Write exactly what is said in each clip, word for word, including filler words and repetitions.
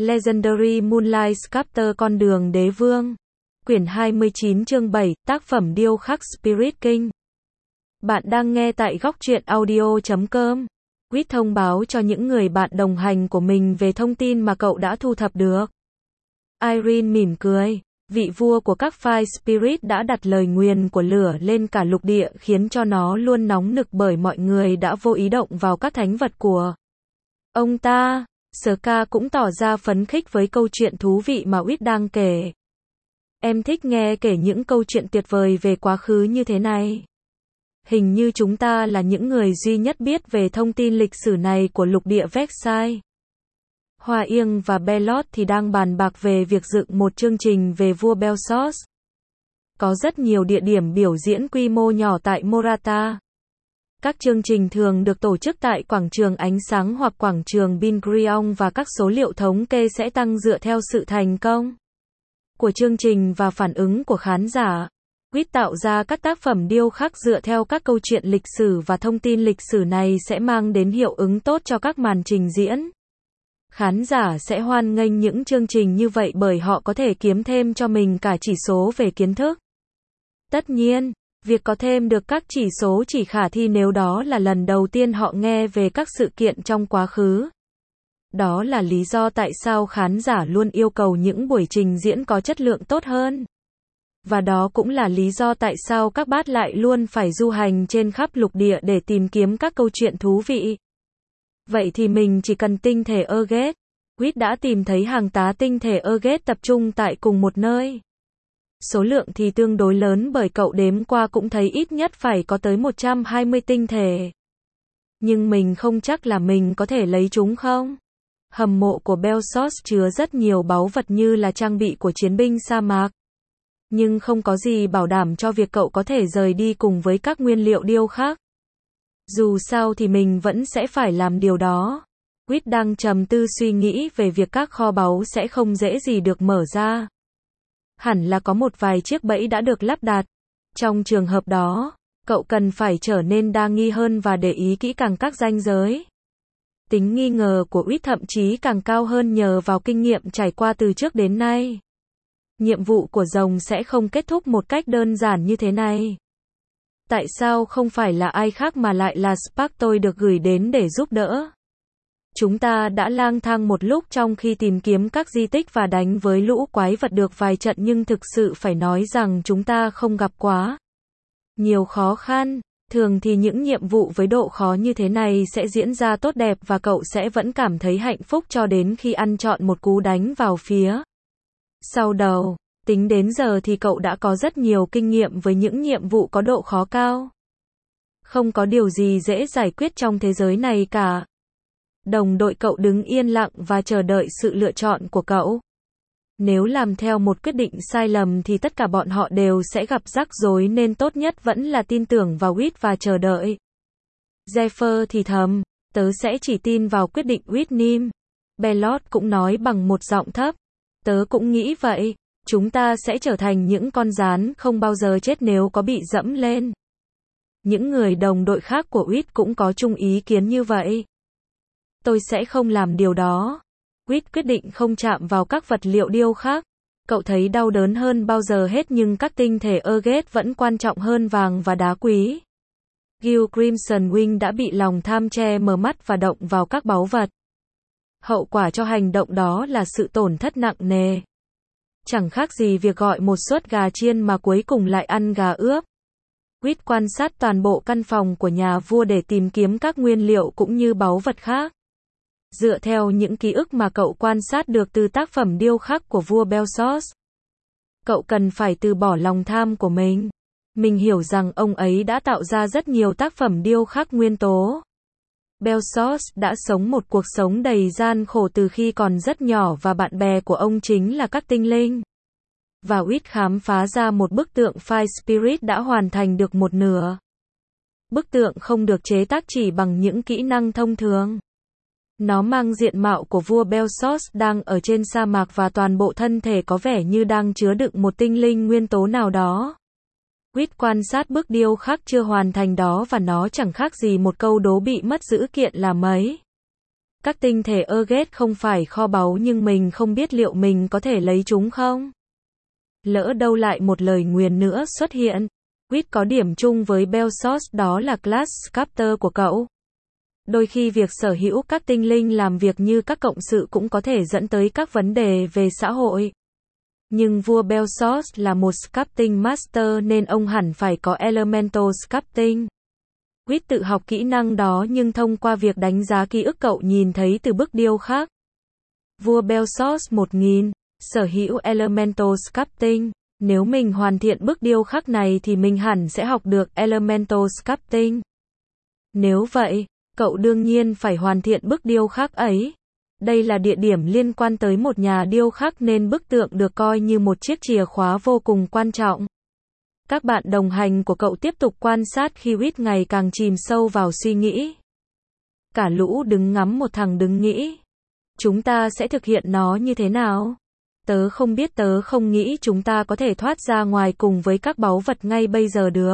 Legendary Moonlight Sculptor Con đường đế vương. Quyển hai mươi chín chương bảy, tác phẩm điêu khắc Spirit King. Bạn đang nghe tại góc truyện audio chấm com. Quýt thông báo cho những người bạn đồng hành của mình về thông tin mà cậu đã thu thập được. Irene mỉm cười. Vị vua của các file Spirit đã đặt lời nguyền của lửa lên cả lục địa khiến cho nó luôn nóng nực bởi mọi người đã vô ý động vào các thánh vật của ông ta. Ska cũng tỏ ra phấn khích với câu chuyện thú vị mà Quýt đang kể. Em thích nghe kể những câu chuyện tuyệt vời về quá khứ như thế này. Hình như chúng ta là những người duy nhất biết về thông tin lịch sử này của lục địa Versailles. Hoa Yên và Bellot thì đang bàn bạc về việc dựng một chương trình về vua Belsos. Có rất nhiều địa điểm biểu diễn quy mô nhỏ tại Morata. Các chương trình thường được tổ chức tại quảng trường ánh sáng hoặc quảng trường Bingrion và các số liệu thống kê sẽ tăng dựa theo sự thành công của chương trình và phản ứng của khán giả. Quýt tạo ra các tác phẩm điêu khắc dựa theo các câu chuyện lịch sử và thông tin lịch sử này sẽ mang đến hiệu ứng tốt cho các màn trình diễn. Khán giả sẽ hoan nghênh những chương trình như vậy bởi họ có thể kiếm thêm cho mình cả chỉ số về kiến thức. Tất nhiên, việc có thêm được các chỉ số chỉ khả thi nếu đó là lần đầu tiên họ nghe về các sự kiện trong quá khứ. Đó là lý do tại sao khán giả luôn yêu cầu những buổi trình diễn có chất lượng tốt hơn. Và đó cũng là lý do tại sao các bát lại luôn phải du hành trên khắp lục địa để tìm kiếm các câu chuyện thú vị. Vậy thì mình chỉ cần tinh thể Urget. Quýt đã tìm thấy hàng tá tinh thể Urget tập trung tại cùng một nơi. Số lượng thì tương đối lớn bởi cậu đếm qua cũng thấy ít nhất phải có tới một trăm hai mươi tinh thể. Nhưng mình không chắc là mình có thể lấy chúng không? Hầm mộ của Belsos chứa rất nhiều báu vật như là trang bị của chiến binh sa mạc. Nhưng không có gì bảo đảm cho việc cậu có thể rời đi cùng với các nguyên liệu điêu khắc. Dù sao thì mình vẫn sẽ phải làm điều đó. Quýt đang trầm tư suy nghĩ về việc các kho báu sẽ không dễ gì được mở ra. Hẳn là có một vài chiếc bẫy đã được lắp đặt. Trong trường hợp đó, cậu cần phải trở nên đa nghi hơn và để ý kỹ càng các ranh giới. Tính nghi ngờ của Quýt thậm chí càng cao hơn nhờ vào kinh nghiệm trải qua từ trước đến nay. Nhiệm vụ của rồng sẽ không kết thúc một cách đơn giản như thế này. Tại sao không phải là ai khác mà lại là Spark được gửi đến để giúp đỡ? Chúng ta đã lang thang một lúc trong khi tìm kiếm các di tích và đánh với lũ quái vật được vài trận nhưng thực sự phải nói rằng chúng ta không gặp quá nhiều khó khăn. Thường thì những nhiệm vụ với độ khó như thế này sẽ diễn ra tốt đẹp và cậu sẽ vẫn cảm thấy hạnh phúc cho đến khi ăn trọn một cú đánh vào phía sau đầu. Tính đến giờ thì cậu đã có rất nhiều kinh nghiệm với những nhiệm vụ có độ khó cao. Không có điều gì dễ giải quyết trong thế giới này cả. Đồng đội cậu đứng yên lặng và chờ đợi sự lựa chọn của cậu. Nếu làm theo một quyết định sai lầm thì tất cả bọn họ đều sẽ gặp rắc rối nên tốt nhất vẫn là tin tưởng vào Quýt và chờ đợi. Zephyr thì thầm, tớ sẽ chỉ tin vào quyết định Quýt Nim. Bellot cũng nói bằng một giọng thấp, tớ cũng nghĩ vậy. Chúng ta sẽ trở thành những con gián không bao giờ chết nếu có bị dẫm lên. Những người đồng đội khác của Quýt cũng có chung ý kiến như vậy. Tôi sẽ không làm điều đó. Quýt quyết định không chạm vào các vật liệu điêu khắc. Cậu thấy đau đớn hơn bao giờ hết nhưng các tinh thể Urget vẫn quan trọng hơn vàng và đá quý. Gil Crimson Wing đã bị lòng tham che mờ mắt và động vào các báu vật. Hậu quả cho hành động đó là sự tổn thất nặng nề. Chẳng khác gì việc gọi một suất gà chiên mà cuối cùng lại ăn gà ướp. Quýt quan sát toàn bộ căn phòng của nhà vua để tìm kiếm các nguyên liệu cũng như báu vật khác. Dựa theo những ký ức mà cậu quan sát được từ tác phẩm điêu khắc của vua Belsos, cậu cần phải từ bỏ lòng tham của mình. Mình hiểu rằng ông ấy đã tạo ra rất nhiều tác phẩm điêu khắc nguyên tố. Belsos đã sống một cuộc sống đầy gian khổ từ khi còn rất nhỏ và bạn bè của ông chính là các tinh linh. Và Quýt khám phá ra một bức tượng Fire Spirit đã hoàn thành được một nửa. Bức tượng không được chế tác chỉ bằng những kỹ năng thông thường. Nó mang diện mạo của vua Belsos đang ở trên sa mạc và toàn bộ thân thể có vẻ như đang chứa đựng một tinh linh nguyên tố nào đó. Quýt quan sát bức điêu khắc chưa hoàn thành đó và nó chẳng khác gì một câu đố bị mất dữ kiện là mấy. Các tinh thể Urget không phải kho báu nhưng mình không biết liệu mình có thể lấy chúng không? Lỡ đâu lại một lời nguyền nữa xuất hiện. Reed có điểm chung với Belsos, đó là Class Sculptor của cậu. Đôi khi việc sở hữu các tinh linh làm việc như các cộng sự cũng có thể dẫn tới các vấn đề về xã hội. Nhưng vua Belsos là một sculpting master nên ông hẳn phải có elemental sculpting. Reed tự học kỹ năng đó nhưng thông qua việc đánh giá ký ức cậu nhìn thấy từ bức điêu khắc. Vua Belsos một nghìn, sở hữu elemental sculpting. Nếu mình hoàn thiện bức điêu khắc này thì mình hẳn sẽ học được elemental sculpting. Nếu vậy, cậu đương nhiên phải hoàn thiện bức điêu khắc ấy. Đây là địa điểm liên quan tới một nhà điêu khắc nên bức tượng được coi như một chiếc chìa khóa vô cùng quan trọng. Các bạn đồng hành của cậu tiếp tục quan sát khi Reed ngày càng chìm sâu vào suy nghĩ. Cả lũ đứng ngắm một thằng đứng nghĩ. Chúng ta sẽ thực hiện nó như thế nào? Tớ không biết, tớ không nghĩ chúng ta có thể thoát ra ngoài cùng với các báu vật ngay bây giờ được.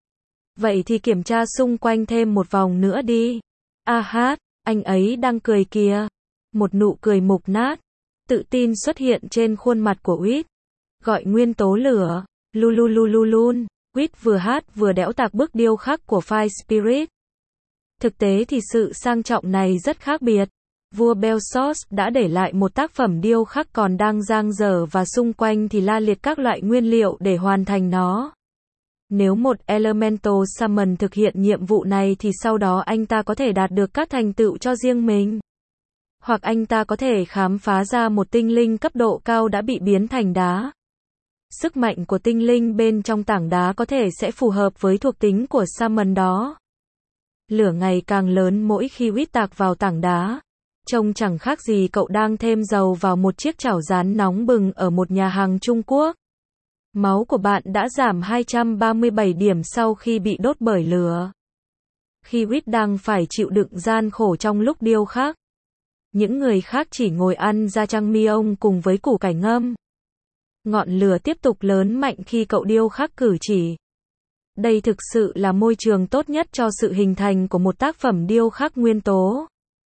Vậy thì kiểm tra xung quanh thêm một vòng nữa đi. A hát, anh ấy đang cười kìa. Một nụ cười mục nát, tự tin xuất hiện trên khuôn mặt của Reed. Gọi nguyên tố lửa, lululululun. Reed vừa hát vừa đẽo tạc bức điêu khắc của Fire Spirit. Thực tế thì sự sang trọng này rất khác biệt. Vua Belsos đã để lại một tác phẩm điêu khắc còn đang dang dở và xung quanh thì la liệt các loại nguyên liệu để hoàn thành nó. Nếu một Elemental Summon thực hiện nhiệm vụ này thì sau đó anh ta có thể đạt được các thành tựu cho riêng mình. Hoặc anh ta có thể khám phá ra một tinh linh cấp độ cao đã bị biến thành đá. Sức mạnh của tinh linh bên trong tảng đá có thể sẽ phù hợp với thuộc tính của Summon đó. Lửa ngày càng lớn mỗi khi Reed tạc vào tảng đá. Trông chẳng khác gì cậu đang thêm dầu vào một chiếc chảo rán nóng bừng ở một nhà hàng Trung Quốc. Máu của bạn đã giảm hai trăm ba mươi bảy điểm sau khi bị đốt bởi lửa. Khi Reed đang phải chịu đựng gian khổ trong lúc điêu khắc. Những người khác chỉ ngồi ăn jajangmyeon cùng với củ cải ngâm. Ngọn lửa tiếp tục lớn mạnh khi cậu điêu khắc cử chỉ. Đây thực sự là môi trường tốt nhất cho sự hình thành của một tác phẩm điêu khắc nguyên tố.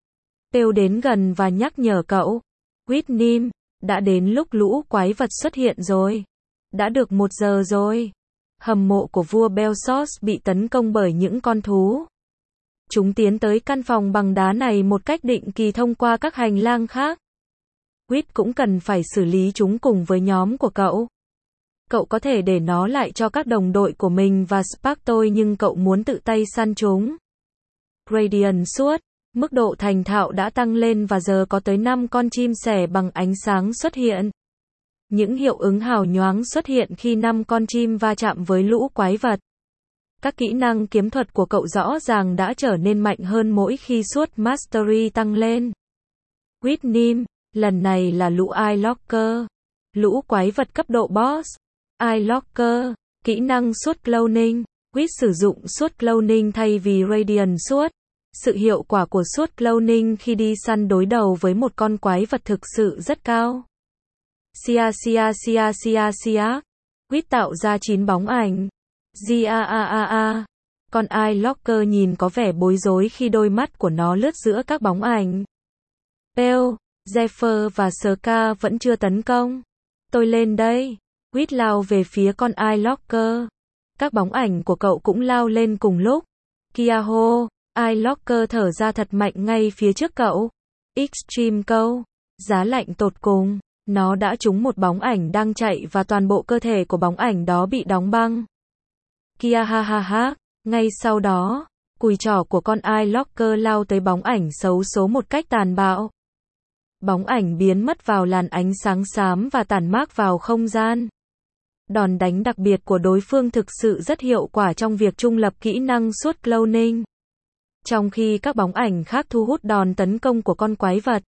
Pêu đến gần và nhắc nhở cậu. Whitney, đã đến lúc lũ quái vật xuất hiện rồi. Đã được một giờ rồi. Hầm mộ của vua Belsos bị tấn công bởi những con thú. Chúng tiến tới căn phòng bằng đá này một cách định kỳ thông qua các hành lang khác. Reed cũng cần phải xử lý chúng cùng với nhóm của cậu. Cậu có thể để nó lại cho các đồng đội của mình và Sparktoy nhưng cậu muốn tự tay săn chúng. Radiant suốt. Mức độ thành thạo đã tăng lên và giờ có tới năm con chim sẻ bằng ánh sáng xuất hiện. Những hiệu ứng hào nhoáng xuất hiện khi năm con chim va chạm với lũ quái vật. Các kỹ năng kiếm thuật của cậu rõ ràng đã trở nên mạnh hơn mỗi khi suốt Mastery tăng lên. Whitney, lần này là lũ Eyelocker. Lũ quái vật cấp độ boss. Eyelocker, kỹ năng suốt cloning. Reed sử dụng suốt cloning thay vì Radiant suốt. Sự hiệu quả của suốt cloning khi đi săn đối đầu với một con quái vật thực sự rất cao. Sia sia sia sia sia. Reed tạo ra chín bóng ảnh. Gia a a a. Con Eyelocker nhìn có vẻ bối rối khi đôi mắt của nó lướt giữa các bóng ảnh. Pale, Zephyr và Ska vẫn chưa tấn công. Tôi lên đây. Reed lao về phía con Eyelocker. Các bóng ảnh của cậu cũng lao lên cùng lúc. Kiaho, Eyelocker thở ra thật mạnh ngay phía trước cậu. Extreme câu. Giá lạnh tột cùng. Nó đã trúng một bóng ảnh đang chạy và toàn bộ cơ thể của bóng ảnh đó bị đóng băng. Kia ha ha ha. Ngay sau đó, cùi trỏ của con Eyelocker lao tới bóng ảnh xấu số một cách tàn bạo. Bóng ảnh biến mất vào làn ánh sáng xám và tản mát vào không gian. Đòn đánh đặc biệt của đối phương thực sự rất hiệu quả trong việc trung lập kỹ năng suốt cloning. Trong khi các bóng ảnh khác thu hút đòn tấn công của con quái vật.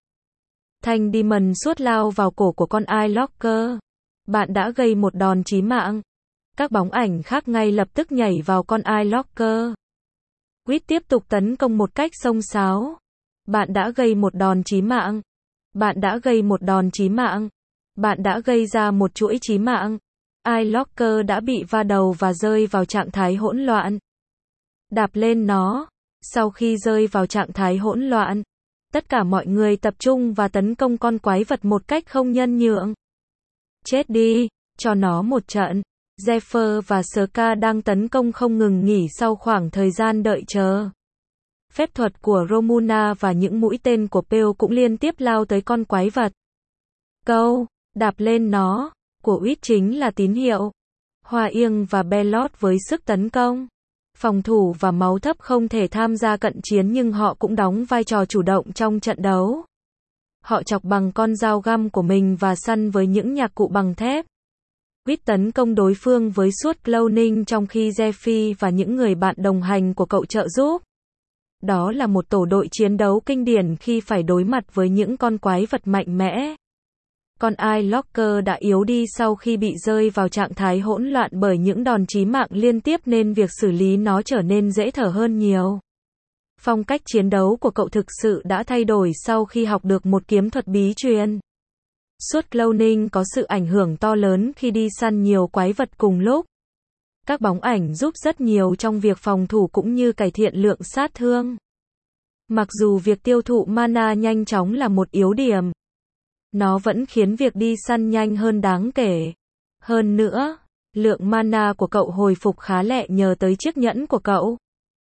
Thanh Demon suốt lao vào cổ của con Eyelocker. Bạn đã gây một đòn chí mạng. Các bóng ảnh khác ngay lập tức nhảy vào con Eyelocker. Reed tiếp tục tấn công một cách xông xáo. Bạn đã gây một đòn chí mạng. Bạn đã gây một đòn chí mạng. Bạn đã gây ra một chuỗi chí mạng. Eyelocker đã bị va đầu và rơi vào trạng thái hỗn loạn. Đạp lên nó. Sau khi rơi vào trạng thái hỗn loạn, Tất cả mọi người tập trung và tấn công con quái vật một cách không nhân nhượng. Chết đi, cho nó một trận. Zephyr và Ska đang tấn công không ngừng nghỉ sau khoảng thời gian đợi chờ. Phép thuật của Romuna và những mũi tên của Pale cũng liên tiếp lao tới con quái vật. Câu, đạp lên nó, của Wit chính là tín hiệu. Hoa Yên và Bellot với sức tấn công, phòng thủ và máu thấp không thể tham gia cận chiến nhưng họ cũng đóng vai trò chủ động trong trận đấu. Họ chọc bằng con dao găm của mình và săn với những nhạc cụ bằng thép. Wit tấn công đối phương với suốt cloning trong khi Zephyr và những người bạn đồng hành của cậu trợ giúp. Đó là một tổ đội chiến đấu kinh điển khi phải đối mặt với những con quái vật mạnh mẽ. Con Eye Locker đã yếu đi sau khi bị rơi vào trạng thái hỗn loạn bởi những đòn chí mạng liên tiếp nên việc xử lý nó trở nên dễ thở hơn nhiều. Phong cách chiến đấu của cậu thực sự đã thay đổi sau khi học được một kiếm thuật bí truyền. Suốt cloning có sự ảnh hưởng to lớn khi đi săn nhiều quái vật cùng lúc. Các bóng ảnh giúp rất nhiều trong việc phòng thủ cũng như cải thiện lượng sát thương. Mặc dù việc tiêu thụ mana nhanh chóng là một yếu điểm, nó vẫn khiến việc đi săn nhanh hơn đáng kể. Hơn nữa, lượng mana của cậu hồi phục khá lẹ nhờ tới chiếc nhẫn của cậu.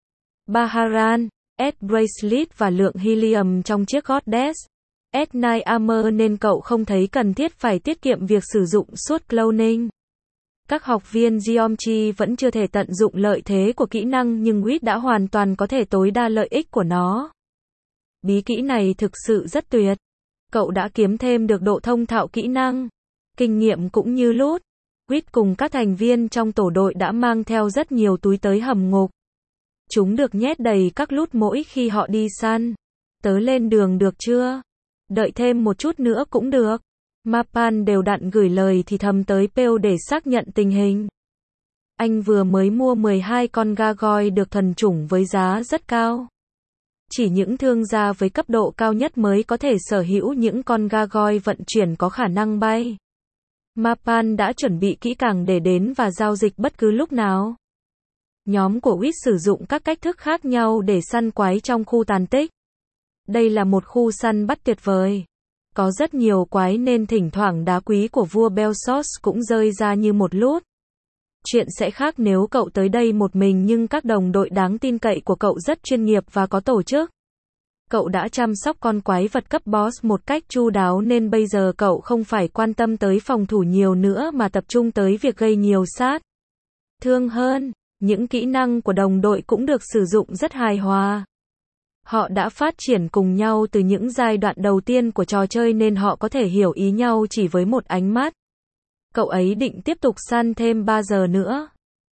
Baharan, S Bracelet và lượng helium trong chiếc Goddess S chín Armor nên cậu không thấy cần thiết phải tiết kiệm việc sử dụng suốt cloning. Các học viên Geometry vẫn chưa thể tận dụng lợi thế của kỹ năng nhưng Wit đã hoàn toàn có thể tối đa lợi ích của nó. Bí kỹ này thực sự rất tuyệt. Cậu đã kiếm thêm được độ thông thạo kỹ năng, kinh nghiệm cũng như loot. Wit cùng các thành viên trong tổ đội đã mang theo rất nhiều túi tới hầm ngục. Chúng được nhét đầy các loot mỗi khi họ đi săn. Tớ lên đường được chưa? Đợi thêm một chút nữa cũng được. Mapan đều đặn gửi lời thì thầm tới Pale để xác nhận tình hình. Anh vừa mới mua mười hai con Gargoyle được thuần chủng với giá rất cao. Chỉ những thương gia với cấp độ cao nhất mới có thể sở hữu những con Gargoyle vận chuyển có khả năng bay. Mapan đã chuẩn bị kỹ càng để đến và giao dịch bất cứ lúc nào. Nhóm của Wit sử dụng các cách thức khác nhau để săn quái trong khu tàn tích. Đây là một khu săn bắt tuyệt vời. Có rất nhiều quái nên thỉnh thoảng đá quý của vua Belsos cũng rơi ra như một loot. Chuyện sẽ khác nếu cậu tới đây một mình nhưng các đồng đội đáng tin cậy của cậu rất chuyên nghiệp và có tổ chức. Cậu đã chăm sóc con quái vật cấp boss một cách chu đáo nên bây giờ cậu không phải quan tâm tới phòng thủ nhiều nữa mà tập trung tới việc gây nhiều sát thương hơn. Những kỹ năng của đồng đội cũng được sử dụng rất hài hòa. Họ đã phát triển cùng nhau từ những giai đoạn đầu tiên của trò chơi nên họ có thể hiểu ý nhau chỉ với một ánh mắt. Cậu ấy định tiếp tục săn thêm ba giờ nữa.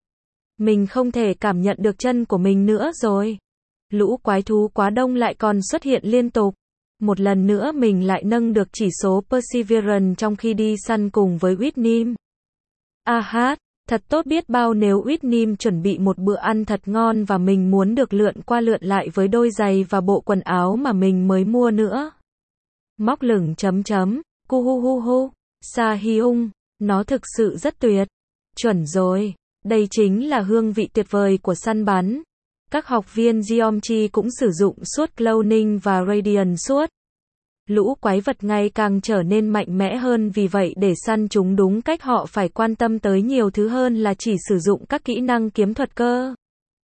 Mình không thể cảm nhận được chân của mình nữa rồi. Lũ quái thú quá đông lại còn xuất hiện liên tục. Một lần nữa mình lại nâng được chỉ số Perseverance trong khi đi săn cùng với Whitnim. A hát, thật tốt biết bao nếu Whitnim chuẩn bị một bữa ăn thật ngon và mình muốn được lượn qua lượn lại với đôi giày và bộ quần áo mà mình mới mua nữa. Móc lửng chấm chấm, cu hu hu hu, Sa Hyung, nó thực sự rất tuyệt. Chuẩn rồi, đây chính là hương vị tuyệt vời của săn bắn. Các học viên Geometry cũng sử dụng suốt cloning và Radiant suốt. Lũ quái vật ngày càng trở nên mạnh mẽ hơn vì vậy để săn chúng đúng cách họ phải quan tâm tới nhiều thứ hơn là chỉ sử dụng các kỹ năng kiếm thuật cơ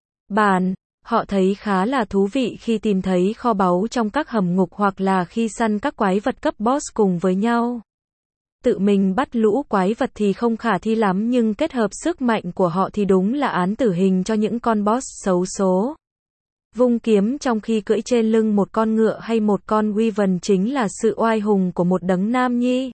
bản. Họ thấy khá là thú vị khi tìm thấy kho báu trong các hầm ngục hoặc là khi săn các quái vật cấp boss cùng với nhau. Tự mình bắt lũ quái vật thì không khả thi lắm nhưng kết hợp sức mạnh của họ thì đúng là án tử hình cho những con boss xấu số. Vung kiếm trong khi cưỡi trên lưng một con ngựa hay một con wyvern chính là sự oai hùng của một đấng nam nhi.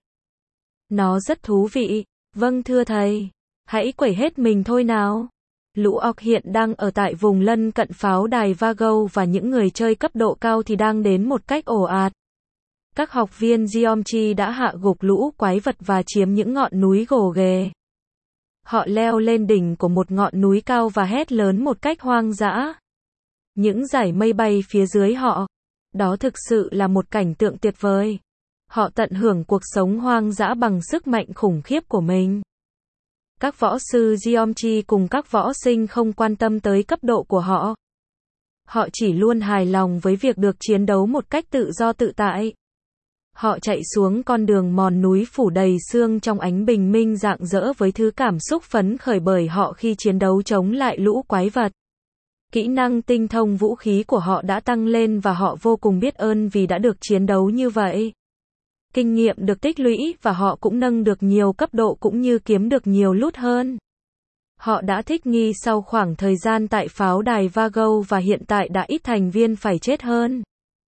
Nó rất thú vị. Vâng thưa thầy. Hãy quẩy hết mình thôi nào. Lũ orc hiện đang ở tại vùng lân cận pháo đài Vago và những người chơi cấp độ cao thì đang đến một cách ồ ạt. Các học viên Geometry đã hạ gục lũ quái vật và chiếm những ngọn núi gồ ghề. Họ leo lên đỉnh của một ngọn núi cao và hét lớn một cách hoang dã. Những dải mây bay phía dưới họ. Đó thực sự là một cảnh tượng tuyệt vời. Họ tận hưởng cuộc sống hoang dã bằng sức mạnh khủng khiếp của mình. Các võ sư Geometry cùng các võ sinh không quan tâm tới cấp độ của họ. Họ chỉ luôn hài lòng với việc được chiến đấu một cách tự do tự tại. Họ chạy xuống con đường mòn núi phủ đầy sương trong ánh bình minh rạng rỡ với thứ cảm xúc phấn khởi bởi họ khi chiến đấu chống lại lũ quái vật. Kỹ năng tinh thông vũ khí của họ đã tăng lên và họ vô cùng biết ơn vì đã được chiến đấu như vậy. Kinh nghiệm được tích lũy và họ cũng nâng được nhiều cấp độ cũng như kiếm được nhiều loot hơn. Họ đã thích nghi sau khoảng thời gian tại pháo đài Vago và hiện tại đã ít thành viên phải chết hơn.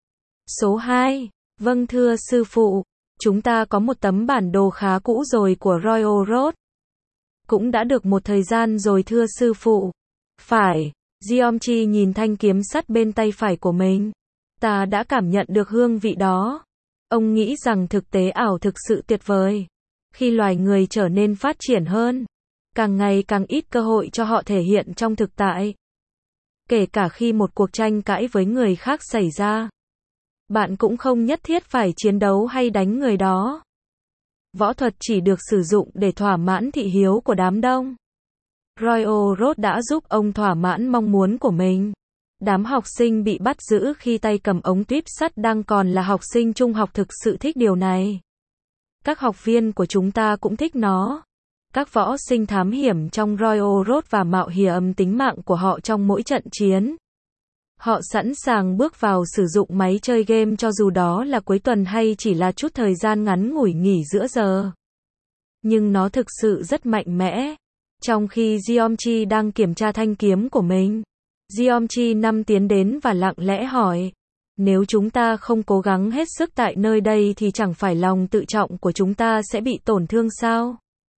Số hai. Vâng thưa sư phụ, chúng ta có một tấm bản đồ khá cũ rồi của Royal Road. Cũng đã được một thời gian rồi thưa sư phụ. Phải, Geomchi nhìn thanh kiếm sắt bên tay phải của mình. Ta đã cảm nhận được hương vị đó. Ông nghĩ rằng thực tế ảo thực sự tuyệt vời. Khi loài người trở nên phát triển hơn, càng ngày càng ít cơ hội cho họ thể hiện trong thực tại. Kể cả khi một cuộc tranh cãi với người khác xảy ra, bạn cũng không nhất thiết phải chiến đấu hay đánh người đó. Võ thuật chỉ được sử dụng để thỏa mãn thị hiếu của đám đông. Royal Road đã giúp ông thỏa mãn mong muốn của mình. Đám học sinh bị bắt giữ khi tay cầm ống tuyếp sắt đang còn là học sinh trung học thực sự thích điều này. Các học viên của chúng ta cũng thích nó. Các võ sinh thám hiểm trong Royal Road và mạo hiểm tính mạng của họ trong mỗi trận chiến. Họ sẵn sàng bước vào sử dụng máy chơi game cho dù đó là cuối tuần hay chỉ là chút thời gian ngắn ngủi nghỉ giữa giờ. Nhưng nó thực sự rất mạnh mẽ. Trong khi Geomchi đang kiểm tra thanh kiếm của mình, Geomchi năm tiến đến và lặng lẽ hỏi, nếu chúng ta không cố gắng hết sức tại nơi đây thì chẳng phải lòng tự trọng của chúng ta sẽ bị tổn thương sao?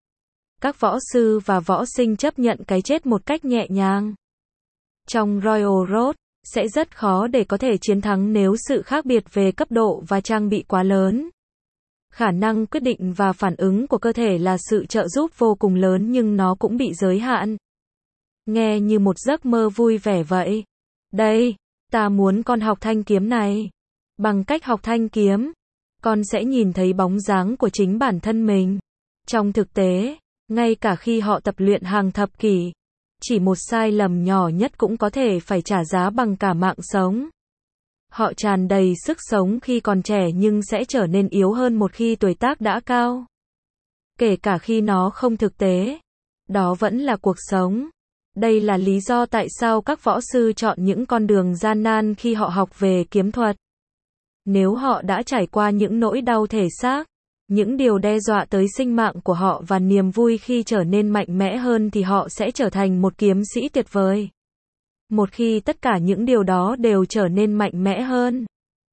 Các võ sư và võ sinh chấp nhận cái chết một cách nhẹ nhàng. Trong Royal Road, sẽ rất khó để có thể chiến thắng nếu sự khác biệt về cấp độ và trang bị quá lớn. Khả năng quyết định và phản ứng của cơ thể là sự trợ giúp vô cùng lớn nhưng nó cũng bị giới hạn. Nghe như một giấc mơ vui vẻ vậy. Đây, ta muốn con học thanh kiếm này. Bằng cách học thanh kiếm, con sẽ nhìn thấy bóng dáng của chính bản thân mình. Trong thực tế, ngay cả khi họ tập luyện hàng thập kỷ, chỉ một sai lầm nhỏ nhất cũng có thể phải trả giá bằng cả mạng sống. Họ tràn đầy sức sống khi còn trẻ nhưng sẽ trở nên yếu hơn một khi tuổi tác đã cao. Kể cả khi nó không thực tế. Đó vẫn là cuộc sống. Đây là lý do tại sao các võ sư chọn những con đường gian nan khi họ học về kiếm thuật. Nếu họ đã trải qua những nỗi đau thể xác, những điều đe dọa tới sinh mạng của họ và niềm vui khi trở nên mạnh mẽ hơn thì họ sẽ trở thành một kiếm sĩ tuyệt vời. Một khi tất cả những điều đó đều trở nên mạnh mẽ hơn,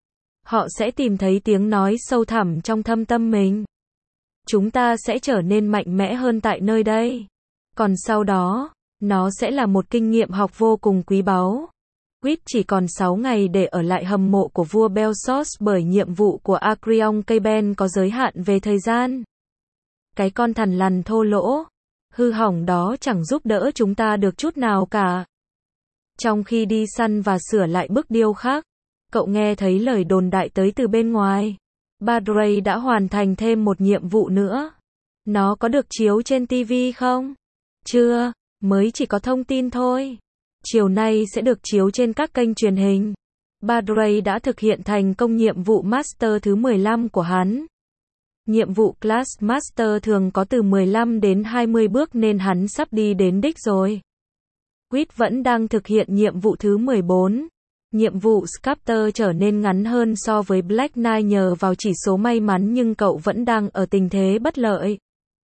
họ sẽ tìm thấy tiếng nói sâu thẳm trong thâm tâm mình. Chúng ta sẽ trở nên mạnh mẽ hơn tại nơi đây. Còn sau đó, nó sẽ là một kinh nghiệm học vô cùng quý báu. Quýt chỉ còn sáu ngày để ở lại hầm mộ của vua Belsos bởi nhiệm vụ của Acreon Caben có giới hạn về thời gian. Cái con thằn lằn thô lỗ, hư hỏng đó chẳng giúp đỡ chúng ta được chút nào cả. Trong khi đi săn và sửa lại bức điêu khắc, cậu nghe thấy lời đồn đại tới từ bên ngoài. Badray đã hoàn thành thêm một nhiệm vụ nữa. Nó có được chiếu trên ti vi không? Chưa, mới chỉ có thông tin thôi. Chiều nay sẽ được chiếu trên các kênh truyền hình. Badray đã thực hiện thành công nhiệm vụ Master thứ mười lăm của hắn. Nhiệm vụ Class Master thường có từ mười lăm đến hai mươi bước nên hắn sắp đi đến đích rồi. Quýt vẫn đang thực hiện nhiệm vụ thứ mười bốn. Nhiệm vụ Sculptor trở nên ngắn hơn so với Black Knight nhờ vào chỉ số may mắn nhưng cậu vẫn đang ở tình thế bất lợi.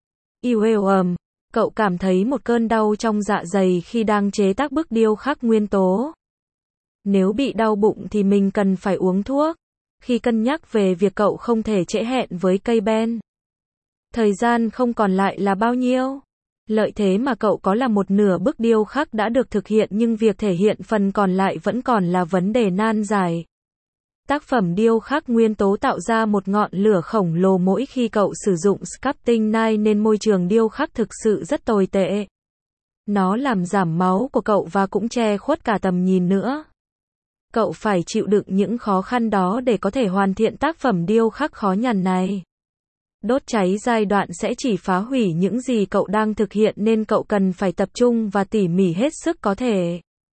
Iwewam, cậu cảm thấy một cơn đau trong dạ dày khi đang chế tác bức điêu khắc nguyên tố. Nếu bị đau bụng thì mình cần phải uống thuốc. Khi cân nhắc về việc cậu không thể trễ hẹn với cây ben. Thời gian không còn lại là bao nhiêu? Lợi thế mà cậu có là một nửa bức điêu khắc đã được thực hiện nhưng việc thể hiện phần còn lại vẫn còn là vấn đề nan giải. Tác phẩm điêu khắc nguyên tố tạo ra một ngọn lửa khổng lồ mỗi khi cậu sử dụng sculpting knife nên môi trường điêu khắc thực sự rất tồi tệ. Nó làm giảm máu của cậu và cũng che khuất cả tầm nhìn nữa. Cậu phải chịu đựng những khó khăn đó để có thể hoàn thiện tác phẩm điêu khắc khó nhằn này. Đốt cháy giai đoạn sẽ chỉ phá hủy những gì cậu đang thực hiện nên cậu cần phải tập trung và tỉ mỉ hết sức có thể.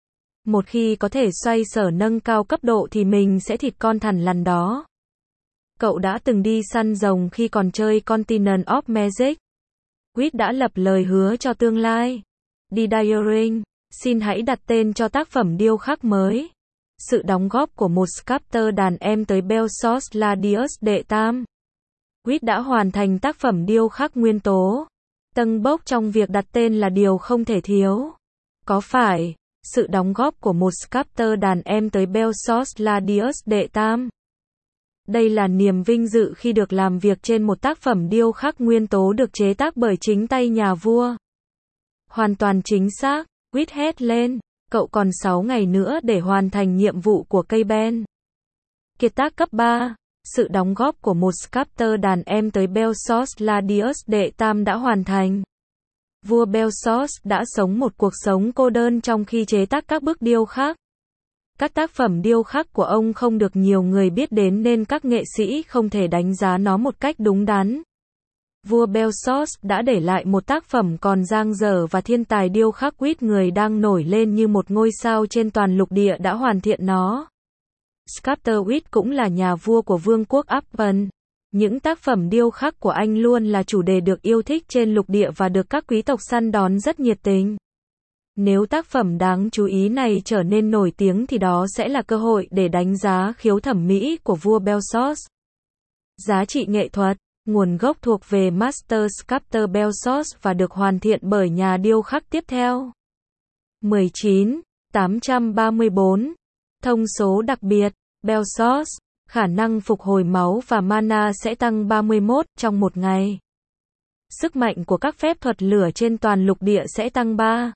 Một khi có thể xoay sở nâng cao cấp độ thì mình sẽ thịt con thằn lằn đó. Cậu đã từng đi săn rồng khi còn chơi Continent of Magic. Quýt đã lập lời hứa cho tương lai. Đi Diaring, xin hãy đặt tên cho tác phẩm điêu khắc mới. Sự đóng góp của một sculptor đàn em tới Belsos Gladius đệ tam. Quýt đã hoàn thành tác phẩm điêu khắc nguyên tố. Tâng bốc trong việc đặt tên là điều không thể thiếu. Có phải, sự đóng góp của một sculptor đàn em tới Belsos Gladius đệ tam. Đây là niềm vinh dự khi được làm việc trên một tác phẩm điêu khắc nguyên tố được chế tác bởi chính tay nhà vua. Hoàn toàn chính xác, quýt hét lên, cậu còn sáu ngày nữa để hoàn thành nhiệm vụ của cây ben. Kiệt tác cấp ba, sự đóng góp của một sculptor đàn em tới Belsos Gladius đệ tam đã hoàn thành. Vua Belsos đã sống một cuộc sống cô đơn trong khi chế tác các bức điêu khắc. Các tác phẩm điêu khắc của ông không được nhiều người biết đến nên các nghệ sĩ không thể đánh giá nó một cách đúng đắn. Vua Belsos đã để lại một tác phẩm còn dang dở và thiên tài điêu khắc quýt người đang nổi lên như một ngôi sao trên toàn lục địa đã hoàn thiện nó. Sculptor Quýt cũng là nhà vua của vương quốc Appen. Những tác phẩm điêu khắc của anh luôn là chủ đề được yêu thích trên lục địa và được các quý tộc săn đón rất nhiệt tình. Nếu tác phẩm đáng chú ý này trở nên nổi tiếng thì đó sẽ là cơ hội để đánh giá khiếu thẩm mỹ của vua Belsos. Giá trị nghệ thuật, nguồn gốc thuộc về Master Sculptor Belsos và được hoàn thiện bởi nhà điêu khắc tiếp theo. mười chín, tám trăm ba mươi tư. Thông số đặc biệt, Belsos, khả năng phục hồi máu và mana sẽ tăng ba mươi mốt trong một ngày. Sức mạnh của các phép thuật lửa trên toàn lục địa sẽ tăng ba.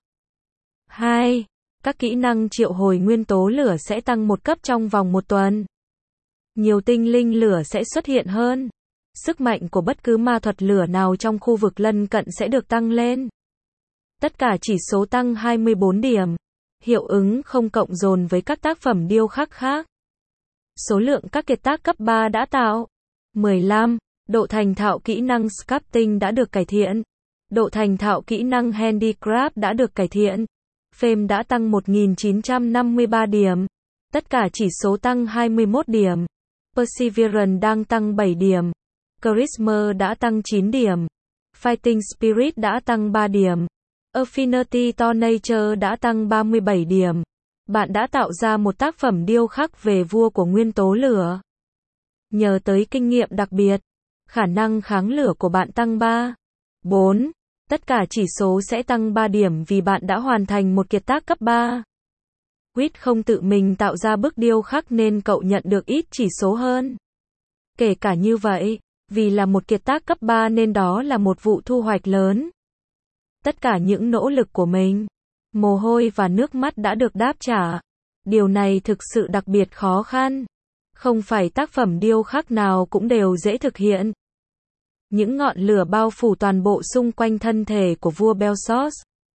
hai. Các kỹ năng triệu hồi nguyên tố lửa sẽ tăng một cấp trong vòng một tuần. Nhiều tinh linh lửa sẽ xuất hiện hơn. Sức mạnh của bất cứ ma thuật lửa nào trong khu vực lân cận sẽ được tăng lên. Tất cả chỉ số tăng hai mươi bốn điểm. Hiệu ứng không cộng dồn với các tác phẩm điêu khắc khác. Số lượng các kiệt tác cấp ba đã tạo. mười lăm. Độ thành thạo kỹ năng sculpting đã được cải thiện. Độ thành thạo kỹ năng handicraft đã được cải thiện. Fame đã tăng một nghìn chín trăm năm mươi ba điểm. Tất cả chỉ số tăng hai mươi mốt điểm. Perseverance đang tăng bảy điểm. Charisma đã tăng chín điểm. Fighting Spirit đã tăng ba điểm. Affinity to Nature đã tăng ba mươi bảy điểm. Bạn đã tạo ra một tác phẩm điêu khắc về vua của nguyên tố lửa. Nhờ tới kinh nghiệm đặc biệt, khả năng kháng lửa của bạn tăng ba. bốn. Tất cả chỉ số sẽ tăng ba điểm vì bạn đã hoàn thành một kiệt tác cấp ba. Quýt không tự mình tạo ra bức điêu khắc nên cậu nhận được ít chỉ số hơn. Kể cả như vậy, vì là một kiệt tác cấp ba nên đó là một vụ thu hoạch lớn. Tất cả những nỗ lực của mình, mồ hôi và nước mắt đã được đáp trả. Điều này thực sự đặc biệt khó khăn. Không phải tác phẩm điêu khắc nào cũng đều dễ thực hiện. Những ngọn lửa bao phủ toàn bộ xung quanh thân thể của vua Belsos.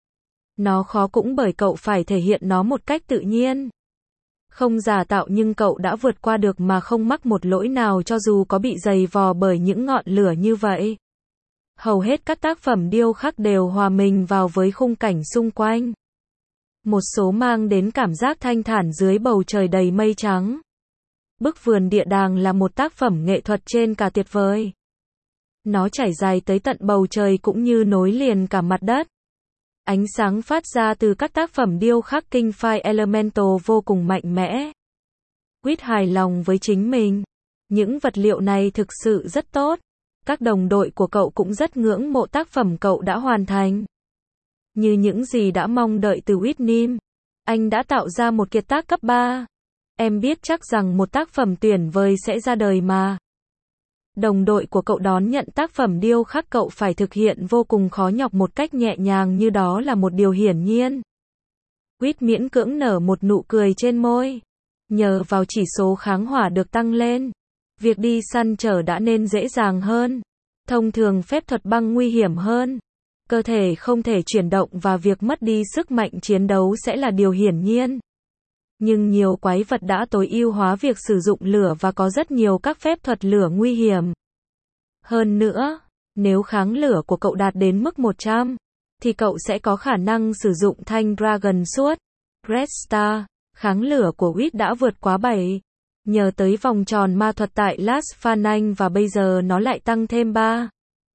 Nó khó cũng bởi cậu phải thể hiện nó một cách tự nhiên. Không giả tạo nhưng cậu đã vượt qua được mà không mắc một lỗi nào cho dù có bị dày vò bởi những ngọn lửa như vậy. Hầu hết các tác phẩm điêu khắc đều hòa mình vào với khung cảnh xung quanh. Một số mang đến cảm giác thanh thản dưới bầu trời đầy mây trắng. Bức vườn địa đàng là một tác phẩm nghệ thuật trên cả tuyệt vời. Nó trải dài tới tận bầu trời cũng như nối liền cả mặt đất. Ánh sáng phát ra từ các tác phẩm điêu khắc kinh phai elemental vô cùng mạnh mẽ. Quýt hài lòng với chính mình. Những vật liệu này thực sự rất tốt. Các đồng đội của cậu cũng rất ngưỡng mộ tác phẩm cậu đã hoàn thành. Như những gì đã mong đợi từ Whitney, anh đã tạo ra một kiệt tác cấp ba. Em biết chắc rằng một tác phẩm tuyệt vời sẽ ra đời mà. Đồng đội của cậu đón nhận tác phẩm điêu khắc cậu phải thực hiện vô cùng khó nhọc một cách nhẹ nhàng như đó là một điều hiển nhiên. Quýt miễn cưỡng nở một nụ cười trên môi. Nhờ vào chỉ số kháng hỏa được tăng lên, việc đi săn trở đã nên dễ dàng hơn. Thông thường phép thuật băng nguy hiểm hơn. Cơ thể không thể chuyển động và việc mất đi sức mạnh chiến đấu sẽ là điều hiển nhiên. Nhưng nhiều quái vật đã tối ưu hóa việc sử dụng lửa và có rất nhiều các phép thuật lửa nguy hiểm. Hơn nữa, nếu kháng lửa của cậu đạt đến mức một trăm, thì cậu sẽ có khả năng sử dụng thanh Dragon Sword, Red Star, kháng lửa của Whit đã vượt quá bảy. Nhờ tới vòng tròn ma thuật tại Las Fanang và bây giờ nó lại tăng thêm ba.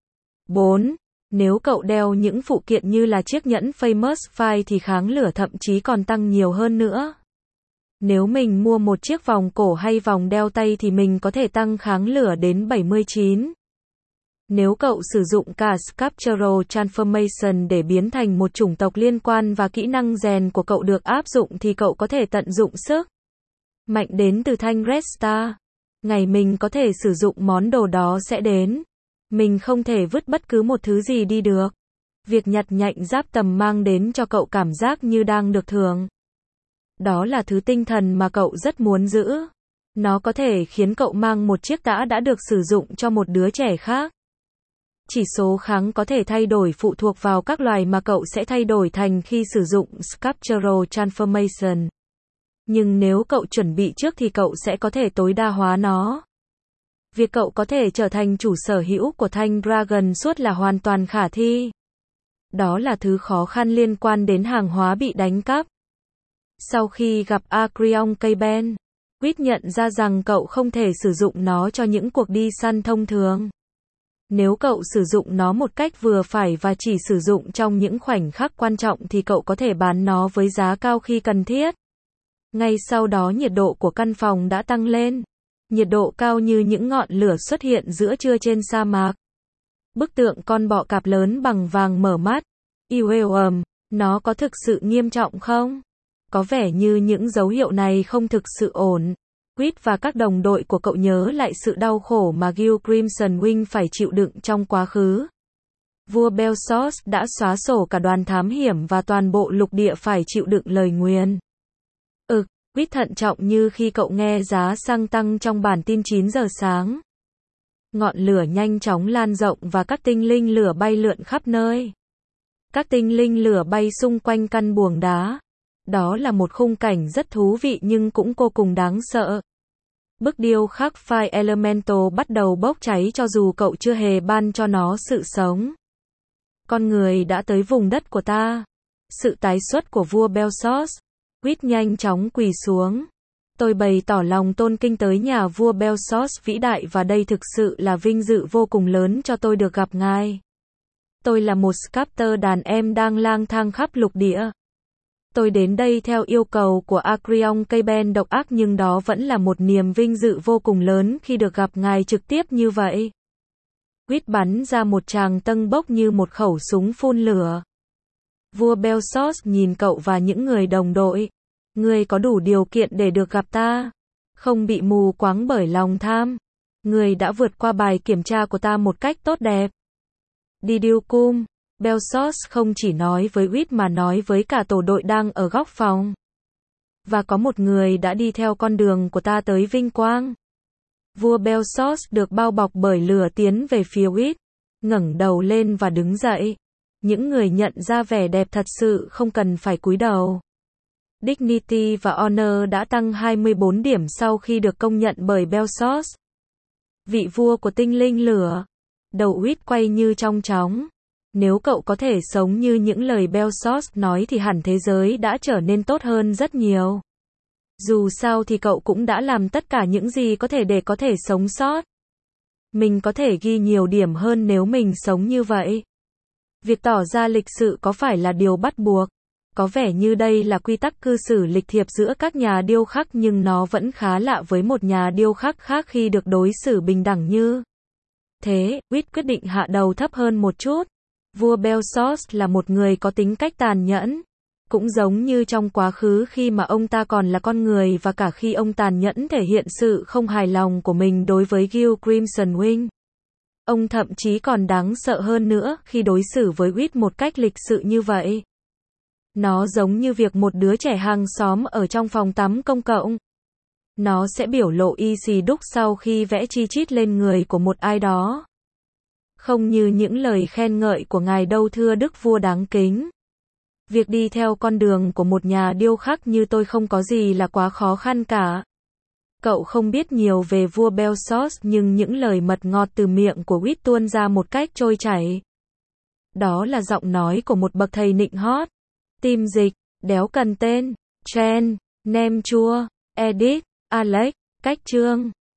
bốn. Nếu cậu đeo những phụ kiện như là chiếc nhẫn Famous Five thì kháng lửa thậm chí còn tăng nhiều hơn nữa. Nếu mình mua một chiếc vòng cổ hay vòng đeo tay thì mình có thể tăng kháng lửa đến bảy mươi chín. Nếu cậu sử dụng cả Sculptural Transformation để biến thành một chủng tộc liên quan và kỹ năng rèn của cậu được áp dụng thì cậu có thể tận dụng sức mạnh đến từ thanh Red Star. Ngày mình có thể sử dụng món đồ đó sẽ đến. Mình không thể vứt bất cứ một thứ gì đi được. Việc nhặt nhạnh giáp tầm mang đến cho cậu cảm giác như đang được thưởng. Đó là thứ tinh thần mà cậu rất muốn giữ. Nó có thể khiến cậu mang một chiếc tã đã được sử dụng cho một đứa trẻ khác. Chỉ số kháng có thể thay đổi phụ thuộc vào các loài mà cậu sẽ thay đổi thành khi sử dụng Sculptural Transformation. Nhưng nếu cậu chuẩn bị trước thì cậu sẽ có thể tối đa hóa nó. Việc cậu có thể trở thành chủ sở hữu của thanh Dragon Sword là hoàn toàn khả thi. Đó là thứ khó khăn liên quan đến hàng hóa bị đánh cắp. Sau khi gặp Acreon Cayben, Whit nhận ra rằng cậu không thể sử dụng nó cho những cuộc đi săn thông thường. Nếu cậu sử dụng nó một cách vừa phải và chỉ sử dụng trong những khoảnh khắc quan trọng thì cậu có thể bán nó với giá cao khi cần thiết. Ngay sau đó nhiệt độ của căn phòng đã tăng lên. Nhiệt độ cao như những ngọn lửa xuất hiện giữa trưa trên sa mạc. Bức tượng con bọ cạp lớn bằng vàng mở mắt. Iweum, nó có thực sự nghiêm trọng không? Có vẻ như những dấu hiệu này không thực sự ổn. Whit và các đồng đội của cậu nhớ lại sự đau khổ mà Gil Crimson Wing phải chịu đựng trong quá khứ. Vua Belsos đã xóa sổ cả đoàn thám hiểm và toàn bộ lục địa phải chịu đựng lời nguyền. Ực, Whit thận trọng như khi cậu nghe giá xăng tăng trong bản tin chín giờ sáng. Ngọn lửa nhanh chóng lan rộng và các tinh linh lửa bay lượn khắp nơi. Các tinh linh lửa bay xung quanh căn buồng đá. Đó là một khung cảnh rất thú vị nhưng cũng vô cùng đáng sợ. Bức điêu khắc Fire Elemental bắt đầu bốc cháy cho dù cậu chưa hề ban cho nó sự sống. Con người đã tới vùng đất của ta. Sự tái xuất của vua Belsos. Whit nhanh chóng quỳ xuống. Tôi bày tỏ lòng tôn kính tới nhà vua Belsos vĩ đại và đây thực sự là vinh dự vô cùng lớn cho tôi được gặp ngài. Tôi là một sculptor đàn em đang lang thang khắp lục địa. Tôi đến đây theo yêu cầu của Acreon Cayben độc ác nhưng đó vẫn là một niềm vinh dự vô cùng lớn khi được gặp ngài trực tiếp như vậy. Whit bắn ra một tràng tâng bốc như một khẩu súng phun lửa. Vua Belsos nhìn cậu và những người đồng đội. Ngươi có đủ điều kiện để được gặp ta. Không bị mù quáng bởi lòng tham. Ngươi đã vượt qua bài kiểm tra của ta một cách tốt đẹp. Diducum, Belsos không chỉ nói với Whit mà nói với cả tổ đội đang ở góc phòng. Và có một người đã đi theo con đường của ta tới vinh quang. Vua Belsos được bao bọc bởi lửa tiến về phía Whit. Ngẩng đầu lên và đứng dậy. Những người nhận ra vẻ đẹp thật sự không cần phải cúi đầu. Dignity và Honor đã tăng hai mươi bốn điểm sau khi được công nhận bởi Belsos. Vị vua của tinh linh lửa. Đầu Whit quay như trong chóng. Nếu cậu có thể sống như những lời Belsos nói thì hẳn thế giới đã trở nên tốt hơn rất nhiều. Dù sao thì cậu cũng đã làm tất cả những gì có thể để có thể sống sót. Mình có thể ghi nhiều điểm hơn nếu mình sống như vậy. Việc tỏ ra lịch sự có phải là điều bắt buộc? Có vẻ như đây là quy tắc cư xử lịch thiệp giữa các nhà điêu khắc nhưng nó vẫn khá lạ với một nhà điêu khắc khác khi được đối xử bình đẳng như thế. Whit quyết định hạ đầu thấp hơn một chút. Vua Belsos là một người có tính cách tàn nhẫn. Cũng giống như trong quá khứ khi mà ông ta còn là con người và cả khi ông tàn nhẫn thể hiện sự không hài lòng của mình đối với Gil Crimson Wing. Ông thậm chí còn đáng sợ hơn nữa khi đối xử với Whit một cách lịch sự như vậy. Nó giống như việc một đứa trẻ hàng xóm ở trong phòng tắm công cộng. Nó sẽ biểu lộ y xì đúc sau khi vẽ chi chít lên người của một ai đó. Không như những lời khen ngợi của ngài đâu thưa đức vua đáng kính. Việc đi theo con đường của một nhà điêu khắc như tôi không có gì là quá khó khăn cả. Cậu không biết nhiều về vua Belsos nhưng những lời mật ngọt từ miệng của Whit tuôn ra một cách trôi chảy. Đó là giọng nói của một bậc thầy nịnh hót. Tim dịch, đéo cần tên. Chen, nem chua, Edith, Alex, cách chương.